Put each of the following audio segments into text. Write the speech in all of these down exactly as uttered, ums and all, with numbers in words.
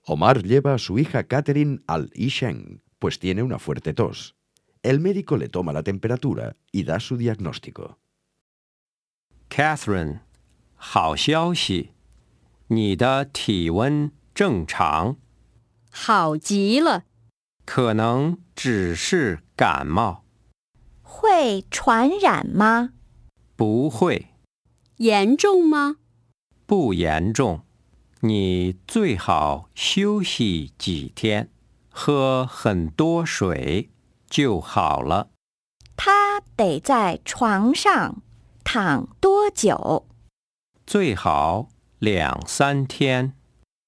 Omar lleva a su hija Catherine al Yisheng, pues tiene una fuerte tos. El médico le toma la temperatura y da su diagnóstico. Catherine, 好消息，你的体温正常， 好极了， 可能只是感冒， 会传染吗？ 不会， 严重吗？ 不严重。你最好休息几天，喝很多水就好了。 他得在床上躺多久？ 最好两三天。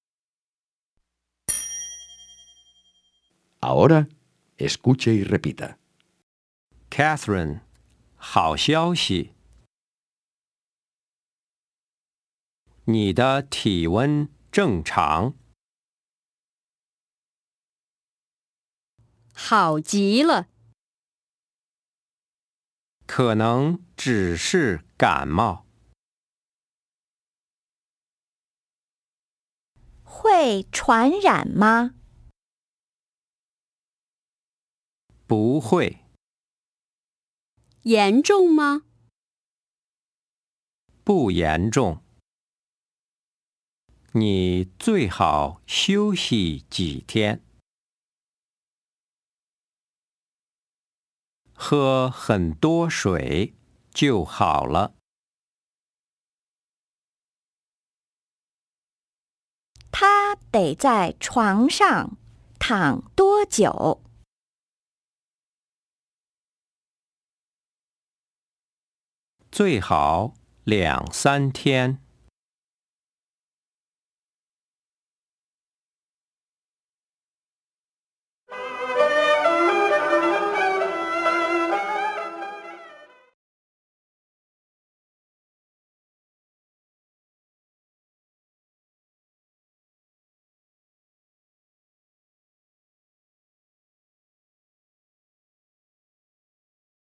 Ahora, escuche y repita. Catherine, 好消息，你的体温正常， 好极了， 可能只是感冒， 会传染吗？ 不会， 严重吗？ 不严重。你最好休息几天，喝很多水就好了。 他得在床上躺多久？ 最好两三天。